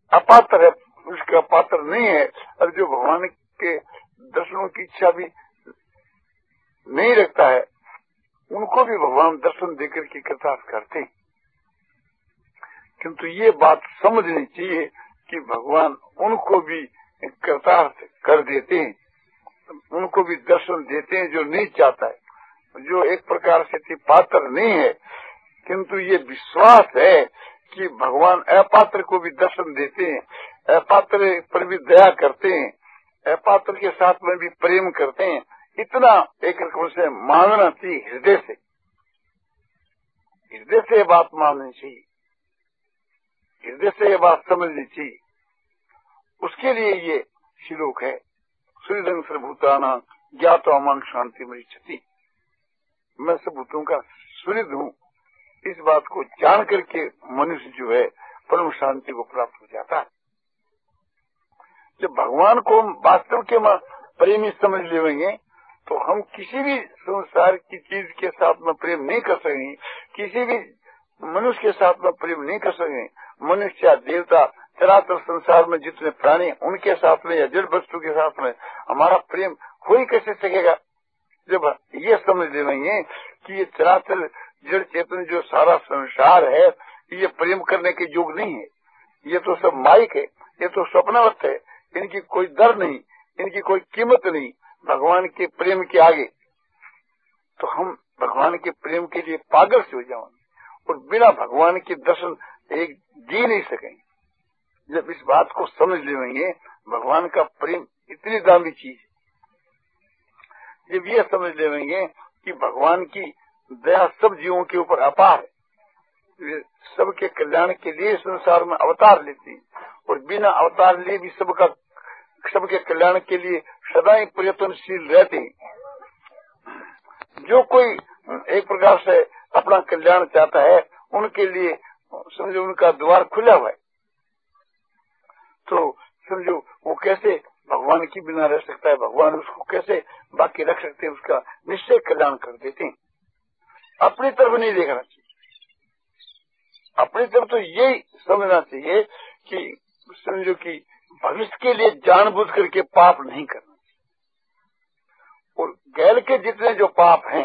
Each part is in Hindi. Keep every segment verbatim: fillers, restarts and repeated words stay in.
अपात्र है, उसका पात्र नहीं है, और जो भगवान के दर्शनों की इच्छा भी नहीं रखता है, उनको भी भगवान दर्शन देकर के कृतार्थ करते हैं। किंतु ये बात समझनी चाहिए कि भगवान उनको भी कृतार्थ कर देते हैं, उनको भी दर्शन देते हैं जो नहीं चाहता है, जो एक प्रकार से पात्र नहीं है, किंतु ये विश्वास है कि भगवान अपात्र को भी दर्शन देते हैं, अपात्र पर भी दया करते हैं, अपात्र के साथ में भी प्रेम करते हैं। इतना एक रकम से मानना चाहिए, हृदय से हृदय से ये बात माननी चाहिए, हृदय से ये बात समझनी चाहिए। उसके लिए ये श्लोक है, सूर्यदंग सर्वभूताना ज्ञातो मां शांति मरीक्षति। मैं सब भूतों का सूर्य हूँ, इस बात को जान करके मनुष्य जो है परम शांति को प्राप्त हो जाता है। जब भगवान को हम वास्तव के प्रेमी समझ लेंगे तो हम किसी भी संसार की चीज के साथ में प्रेम नहीं कर सकेंगे, किसी भी मनुष्य के साथ में प्रेम नहीं कर सकेंगे। मनुष्य, देवता, चराचर संसार में जितने प्राणी, उनके साथ में या जड़ वस्तु के साथ में हमारा प्रेम हो ही कैसे सकेगा। जब ये समझ लेंगे कि ये चराचर जड़ चेतन जो सारा संसार है, ये प्रेम करने के योग नहीं है, ये तो सब माइक है, ये तो स्वप्नवत है, इनकी कोई दर नहीं, इनकी कोई कीमत नहीं भगवान के प्रेम के आगे, तो हम भगवान के प्रेम के लिए पागल से हो जाएंगे और बिना भगवान के दर्शन एक जी नहीं सकेंगे। जब इस बात को समझ लेंगे भगवान का प्रेम इतनी दामी चीज, जब ये समझ लेंगे कि भगवान की दया सब जीवों के ऊपर अपार है, सबके कल्याण के लिए संसार में अवतार लेते हैं और बिना अवतार लिए भी सबका सबके कल्याण के लिए सदा ही प्रयत्नशील रहते हैं। जो कोई एक प्रकार से अपना कल्याण चाहता है, उनके लिए समझो उनका द्वार खुला हुआ है, तो समझो वो कैसे भगवान की बिना रह सकता है, भगवान उसको कैसे बाकी रख सकते हैं, उसका निश्चय कल्याण कर देते हैं। अपनी तरफ नहीं देखना चाहिए, अपनी तरफ तो यही समझना चाहिए कि समझो कि भविष्य के लिए जानबूझ करके पाप नहीं करना चाहिए, और गैर के जितने जो पाप हैं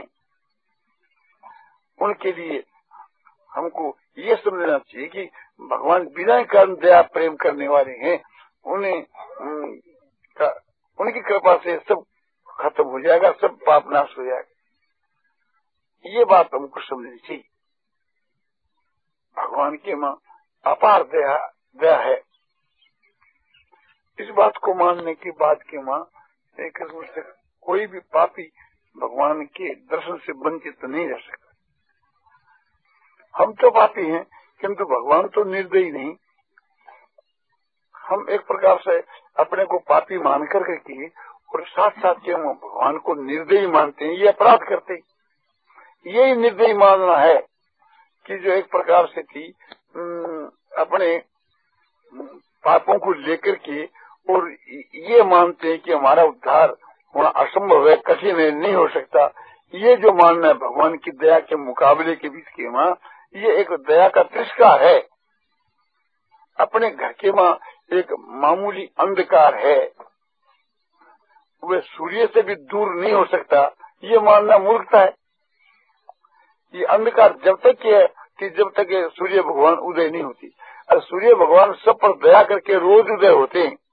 उनके लिए हमको ये समझना चाहिए कि भगवान बिना कारण दया प्रेम करने वाले हैं, उन्हें का, उनकी कृपा से सब खत्म हो जाएगा, सब पाप नाश हो जाएगा। ये बात हमको समझनी चाहिए। भगवान के मां अपार दया दया है, इस बात को मानने के बाद के मां एक से कोई भी पापी भगवान के दर्शन से वंचित नहीं रह सकता। हम तो पापी हैं, किंतु भगवान तो निर्दयी नहीं। हम एक प्रकार से अपने को पापी मान कर के और साथ साथ के हम भगवान को निर्दयी मानते हैं, ये अपराध करते हैं। यही निर्दयी मानना है कि जो एक प्रकार से थी अपने पापों को लेकर के और ये मानते हैं कि हमारा उद्धार होना असंभव है, कठिन है, नहीं हो सकता। ये जो मानना है भगवान की दया के मुकाबले के बीच के मां, ये एक दया का तिरस्कार है। अपने घर के मां एक मामूली अंधकार है, वह सूर्य से भी दूर नहीं हो सकता, ये मानना मूर्खता है। ये अंधकार जब तक है कि जब तक सूर्य भगवान उदय नहीं होती, और सूर्य भगवान सब पर दया करके रोज उदय होते हैं,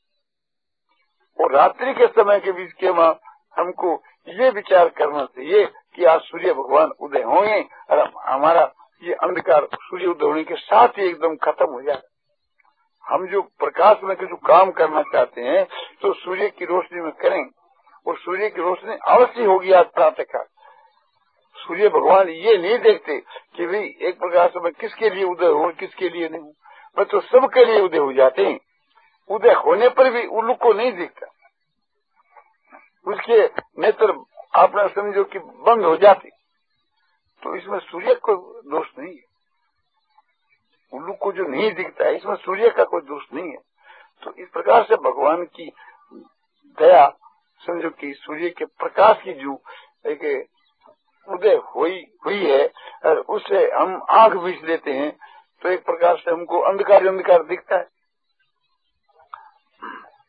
और रात्रि के समय के बीच के मां हमको ये विचार करना चाहिए कि आज सूर्य भगवान उदय होंगे और हमारा ये अंधकार सूर्य उदय होने के साथ ही एकदम खत्म हो जाए। हम जो प्रकाश में जो काम करना चाहते हैं तो सूर्य की रोशनी में करेंगे, और सूर्य की रोशनी अवश्य होगी आज प्रातः काल। सूर्य भगवान ये नहीं देखते कि भाई एक प्रकार से मैं किसके लिए उदय हूँ, किसके लिए नहीं हूँ, मैं तो सबके लिए उदय हो जाते हैं। उदय होने पर भी उल्लू को नहीं दिखता, उसके नेत्र आपने समझो कि बंद हो जाते, तो इसमें सूर्य को दोष नहीं है। उल्लू को जो नहीं दिखता है इसमें सूर्य का कोई दोष नहीं है। तो इस प्रकार से भगवान की दया समझो कि सूर्य के प्रकाश की जो एक उदय हुई हुई है और उससे हम आंख बीच लेते हैं तो एक प्रकार से हमको अंधकार अंधकार दिखता है।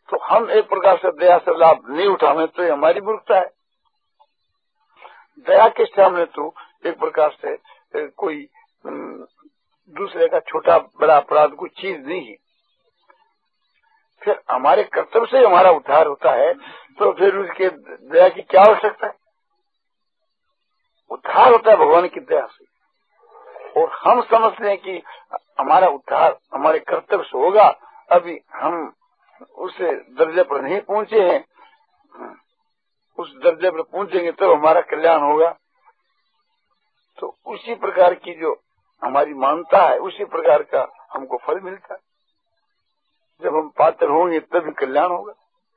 तो हम एक प्रकार से दया से लाभ नहीं उठावे तो ये हमारी मूर्खता है। दया के सामने तो एक प्रकार से कोई दूसरे का छोटा बड़ा अपराध कोई चीज नहीं है। फिर हमारे कर्तव्य से हमारा उद्धार होता है तो फिर उसके दया की क्या आवश्यकता है। उद्धार होता है भगवान की दया से, और हम समझते हैं कि हमारा उद्धार हमारे कर्तव्य से होगा। अभी हम उस दर्जे पर नहीं पहुंचे हैं, उस दर्जे पर पहुंचेंगे तो हमारा कल्याण होगा। तो उसी प्रकार की जो हमारी मानता है उसी प्रकार का हमको फल मिलता है। जब हम पात्र होंगे तभी कल्याण होगा।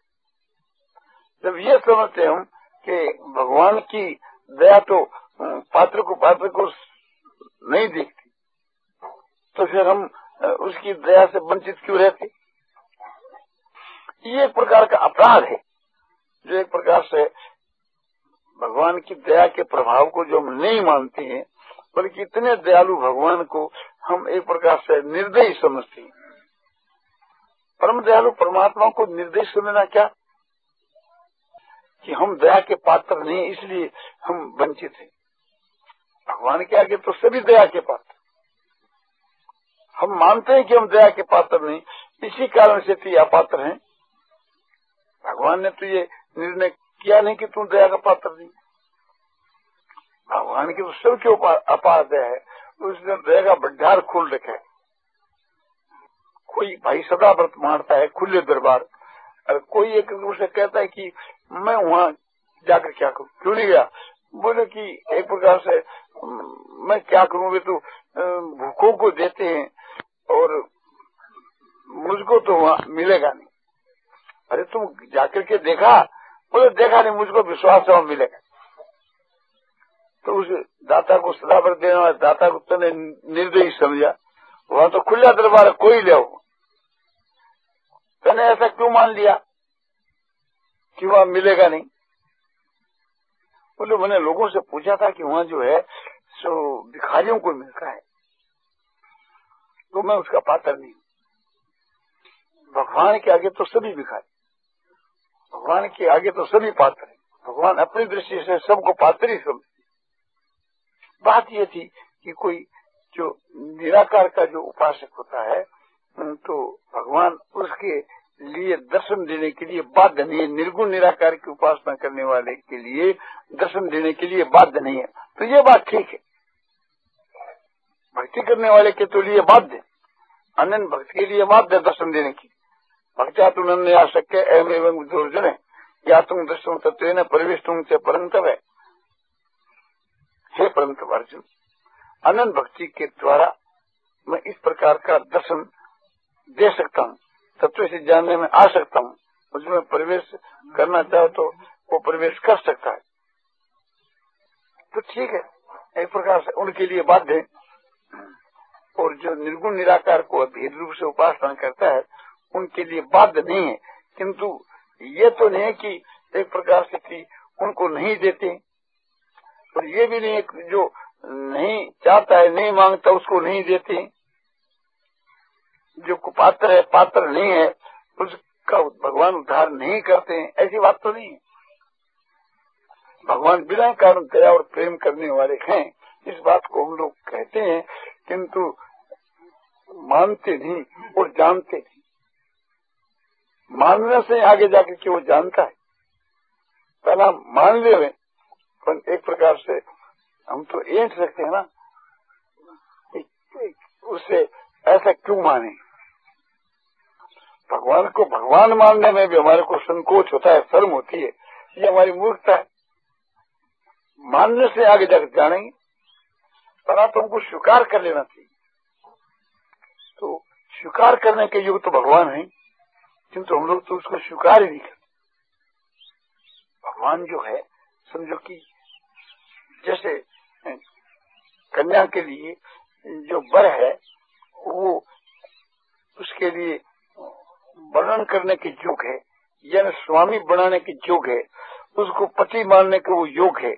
जब ये समझते हम कि भगवान की दया तो पात्र को पात्र को नहीं देखती, तो फिर हम उसकी दया से वंचित क्यों रहते। ये एक प्रकार का अपराध है, जो एक प्रकार से भगवान की दया के प्रभाव को जो हम नहीं मानते हैं, बल्कि इतने दयालु भगवान को हम एक प्रकार से निर्दयी समझते हैं। परम दयालु परमात्मा को निर्दयी समझना क्या कि हम दया के पात्र नहीं, इसलिए हम वंचित हैं। भगवान के आगे तो सभी दया के पात्र। हम मानते हैं कि हम दया के पात्र नहीं, इसी कारण से तो अपात्र हैं। भगवान ने तो ये निर्णय किया नहीं कि तुम दया का पात्र नहीं। भगवान की तो सबके ऊपर अपार दया है, उसने दया का भंडार खोल रखा है। कोई भाई सदा व्रत मारता है खुले दरबार, और कोई एक दूसरे कहता है कि मैं वहां जाकर क्या करूं, क्यों नहीं गया। बोले कि एक प्रकार से मैं क्या करूं, वे तो भूखों को देते हैं और मुझको तो वहां मिलेगा नहीं। अरे तुम जाकर के देखा। बोले देखा नहीं, मुझको विश्वास है वहां मिलेगा। तो उस दाता को सदा व्रत देने वाले दाता को तूने निर्दयी समझा। वहां तो खुला दरबार है, कोई ले। तूने ऐसा क्यों मान लिया कि वहां मिलेगा नहीं। बोले मैंने लोगों से पूछा था कि वहां जो है सो भिखारियों को मिलता है, तो मैं उसका पात्र नहीं। भगवान के आगे तो सभी भिखारी, भगवान के आगे तो सभी पात्र हैं। भगवान अपनी दृष्टि से सबको पात्र ही समझते। बात यह थी कि कोई जो निराकार का जो उपासक होता है तो भगवान उसके लिए दर्शन देने के लिए बाध्य नहीं है। निर्गुण निराकार की उपासना करने वाले के लिए दर्शन देने के लिए बाध्य नहीं है। तो ये बात ठीक है। भक्ति करने वाले के तो लिए बाध्य, अनन्य भक्त के लिए बाध्य दर्शन देने की। भक्त्या तुम नन्य आ सके एवं एवं दुर्जन है या तुम दर्शन तत्व न प्रवेश तुम से परंतव है। हे परंतव अर्जुन, अनंत भक्ति के द्वारा मैं इस प्रकार का दर्शन दे सकता हूँ, तत्व से जानने में आ सकता हूँ। उसमें प्रवेश करना चाहो तो वो प्रवेश कर सकता है। तो ठीक है, एक प्रकार से उनके लिए बाध्य है। और जो निर्गुण निराकार को भेद रूप से उपासना करता है उनके लिए बाध्य नहीं है। किंतु ये तो नहीं है कि एक प्रकार से कि उनको नहीं देते, और ये भी नहीं है जो नहीं चाहता है नहीं मांगता उसको नहीं देते। जो कुपात्र है पात्र नहीं है उसका भगवान उद्धार नहीं करते हैं, ऐसी बात तो नहीं है। भगवान बिना कारण दया और प्रेम करने वाले हैं, इस बात को हम लोग कहते हैं, किंतु मानते नहीं और जानते नहीं। मानने से आगे जाकर के वो जानता है। पहला मान ले, पर एक प्रकार से हम तो एंट सकते हैं ना, उससे ऐसा क्यों माने। भगवान को भगवान मानने में भी हमारे को संकोच होता है, शर्म होती है। ये हमारी मूर्खता है। मानने से आगे जाकर जानेंगे, पर आप हमको स्वीकार कर लेना चाहिए। तो स्वीकार करने के योग तो भगवान है, किंतु हम लोग तो उसको स्वीकार ही नहीं करते। भगवान जो है समझो कि जैसे कन्या के लिए जो वर है वो उसके लिए वर्णन करने के योग है, यानी स्वामी बनाने के योग है, उसको पति मानने के वो योग है।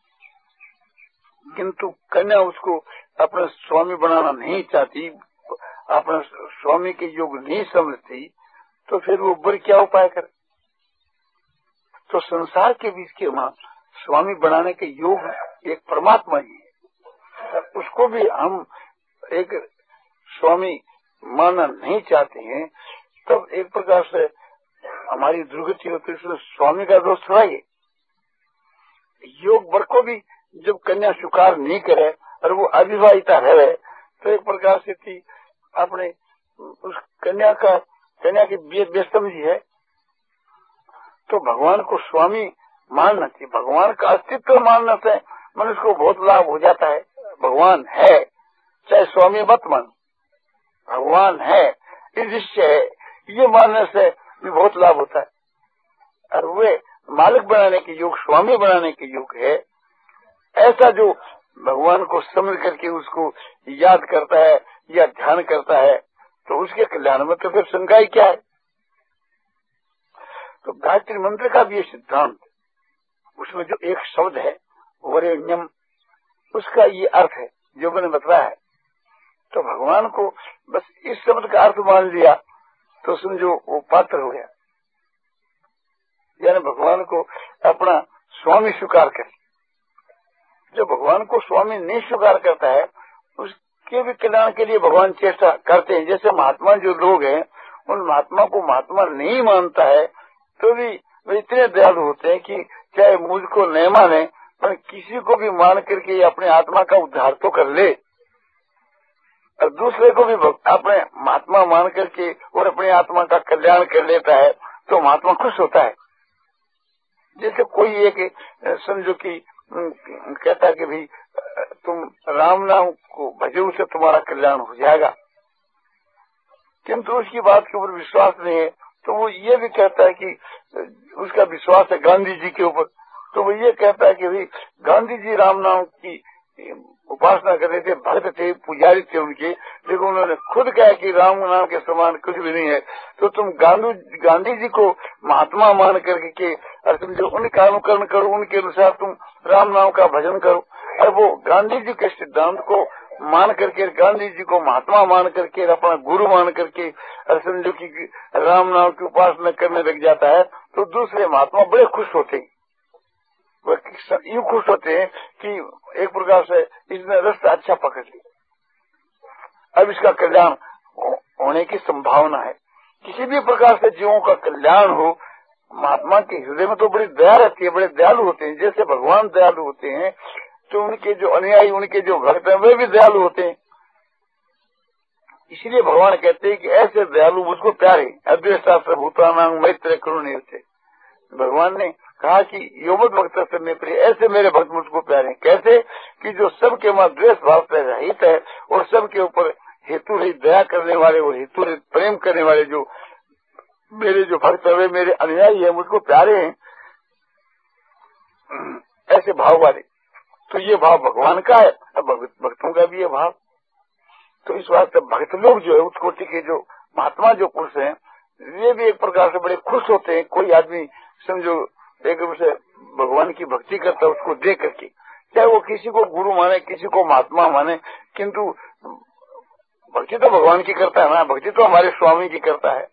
किंतु कन्या उसको अपना स्वामी बनाना नहीं चाहती, अपना स्वामी के योग नहीं समझती, तो फिर वो ऊपर क्या उपाय करे? तो संसार के बीच के वहां स्वामी बनाने के योग एक परमात्मा ही है। उसको भी हम एक स्वामी मानना नहीं चाहते हैं, तब एक प्रकार से हमारी दुर्गति होती है। उसमें स्वामी का दोष थोड़ा ही। योग वर को भी जब कन्या स्वीकार नहीं करे और वो अविवाहिता रहे, तो एक प्रकार से थी अपने उस कन्या का कन्या की बेसमझी है। तो भगवान को स्वामी मानना चाहिए। भगवान का अस्तित्व मानने से मनुष्य को बहुत लाभ हो जाता है। भगवान है, चाहे स्वामी मत मान, भगवान है, ईश्वर है, ये मानने से भी बहुत लाभ होता है। और वे मालिक बनाने के योग, स्वामी बनाने के योग है। ऐसा जो भगवान को समझ करके उसको याद करता है या ध्यान करता है, तो उसके कल्याण में तो फिर शंका ही क्या है। तो गायत्री मंत्र का भी ये सिद्धांत, उसमें जो एक शब्द है वरेण्यम, उसका ये अर्थ है जो मैंने बताया है। तो भगवान को बस इस शब्द का अर्थ मान लिया तो समझो वो पात्र हो गया, यानी भगवान को अपना स्वामी स्वीकार कर। जो भगवान को स्वामी नहीं स्वीकार करता है, उसके भी कल्याण के लिए भगवान चेष्टा करते हैं। जैसे महात्मा जो लोग हैं, उन महात्मा को महात्मा नहीं मानता है तो भी वे इतने दयालु होते हैं कि चाहे मुझको नहीं माने पर किसी को भी मान करके अपने आत्मा का उद्धार तो कर ले, और दूसरे को भी अपने महात्मा मान करके और अपने आत्मा का कल्याण कर लेता है, तो महात्मा खुश होता है। जैसे कोई एक समझो कि कहता है कि भाई तुम राम नाम को भजो से तुम्हारा कल्याण हो जाएगा, किंतु उसकी बात के ऊपर विश्वास नहीं है, तो वो ये भी कहता है कि उसका विश्वास है गांधी जी के ऊपर, तो वो ये कहता है कि भाई गांधी जी राम नाम की उपासना कर रहे थे, भक्त थे, पुजारी थे उनके, लेकिन उन्होंने खुद कहा कि राम नाम के समान कुछ भी नहीं है। तो तुम गांधी गांधी जी को महात्मा मान करके और तुम जो उनका अनुकरण करो, उनके अनुसार तुम राम नाम का भजन करो। और वो गांधी जी के सिद्धांत को मान करके, गांधी जी को महात्मा मान करके, अपना गुरु मान करके और समझो कि राम नाम की उपासना करने लग जाता है, तो दूसरे महात्मा बड़े खुश होते हैं। वो यूँ खुश होते हैं कि एक प्रकार से इसने रास्ता अच्छा पकड़ लिया, अब इसका कल्याण होने की संभावना है। किसी भी प्रकार से जीवों का कल्याण हो, महात्मा के हृदय में तो बड़ी दया रहती है, बड़े दयालु होते हैं। जैसे भगवान दयालु होते हैं, तो उनके जो अनुयायी, उनके जो भक्त हैं, वे भी दयालु होते हैं। इसलिए भगवान कहते हैं कि ऐसे दयालु मुझको प्यारे, अद्वेष्टा सर्वभूतानां मैत्र करुणे थे। भगवान ने कहा कि योमत भक्त से मैं प्रिय, ऐसे मेरे भक्त मुझको प्यारे हैं। कैसे कि जो सबके वहां द्वेष भाव से रहित है और सबके ऊपर हेतु रहित दया करने वाले और हेतु रहित प्रेम करने वाले जो मेरे जो भक्त है, मेरे अनुयायी है, मुझको प्यारे हैं, ऐसे भाव वाले। तो ये भाव भगवान का है, अब भक्तों का भी ये भाव। तो इस वास्ते भक्त लोग जो है, उस कोटि के जो महात्मा जो पुरुष हैं, ये भी एक प्रकार से बड़े खुश होते हैं। कोई आदमी समझो एक से भगवान की भक्ति करता है, उसको देख करके, चाहे वो किसी को गुरु माने, किसी को महात्मा माने, किंतु भक्ति तो भगवान की करता है ना, भक्ति तो हमारे स्वामी की करता है।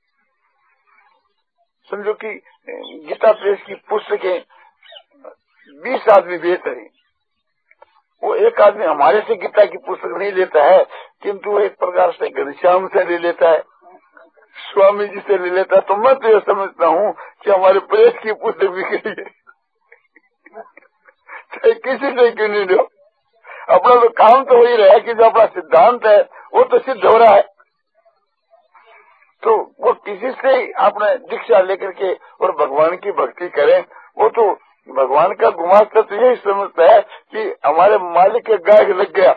समझो कि गीता प्रेस की पुस्तकें बीस आदमी बेच रहे, वो एक आदमी हमारे से गीता की पुस्तक नहीं लेता है, किंतु एक प्रकार से घनश्याम से ले लेता है, स्वामी जी से ले लेता है। तो मैं तो ये समझता हूँ कि हमारे प्रेस की पुस्तक बिक रही है, चाहे किसी से क्यों नहीं लो, अपना तो काम तो वही रहा है कि जो अपना सिद्धांत है वो तो सिद्ध हो रहा है। तो वो किसी से आपने दीक्षा लेकर के और भगवान की भक्ति करें, वो तो भगवान का गुमास्ता तो यही समझता है कि हमारे मालिक के गाय लग गया।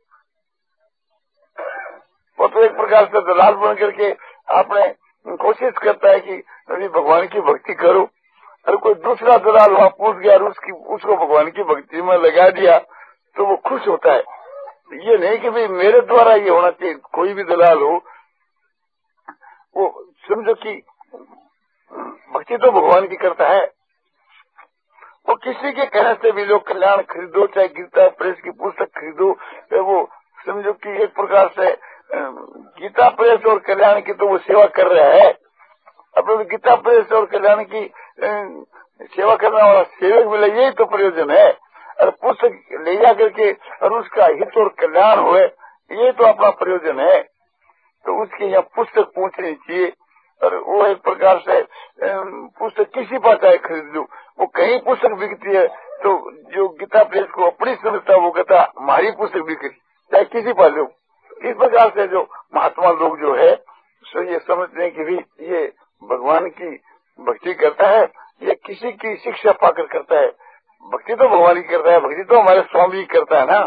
वो तो एक प्रकार से दलाल बन करके आपने कोशिश करता है कि अभी भगवान की भक्ति करो, और कोई दूसरा दलाल वहां पूछ गया और उसकी उसको भगवान की भक्ति में लगा दिया, तो वो खुश होता है। ये नहीं कि भाई मेरे द्वारा ये होना चाहिए। कोई भी दलाल हो, वो समझो कि भक्ति तो भगवान की करता है। वो किसी के कहने से भी लोग कल्याण खरीदो, चाहे गीता प्रेस की पुस्तक खरीदो, वो समझो कि एक प्रकार से गीता प्रेस और कल्याण की तो वो सेवा कर रहा है, अपने गीता प्रेस और कल्याण की सेवा करने वाला सेवक मिले, यही तो प्रयोजन है। और पुस्तक ले जा करके और उसका हित और कल्याण हुए, ये तो अपना प्रयोजन है। तो उसके यहाँ पुस्तक पहुंचनी चाहिए। और वो एक प्रकार से पुस्तक किसी पास चाहे खरीद लो, वो कहीं पुस्तक बिकती है तो जो गीता प्रेस को अपनी समझता वो कहता हमारी पुस्तक बिक्री, चाहे किसी पास लो। इस प्रकार से जो महात्मा लोग जो है सो ये समझते हैं कि भी ये भगवान की भक्ति करता है, ये किसी की शिक्षा पाकर करता है। भक्ति तो भगवान की करता है, भक्ति तो हमारे स्वामी करता है ना।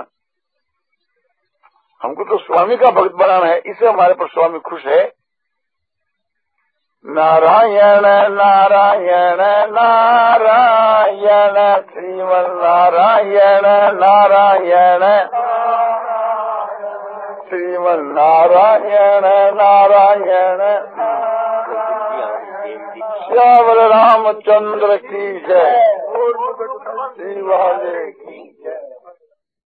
हमको तो स्वामी का भक्त बनाना है, इससे हमारे पर स्वामी खुश है। नारायण नारायण नारायण श्रीमन नारायण नारायण श्रीमन नारायण नारायण। श्याम रामचंद्र की जय, श्री वाले की जय।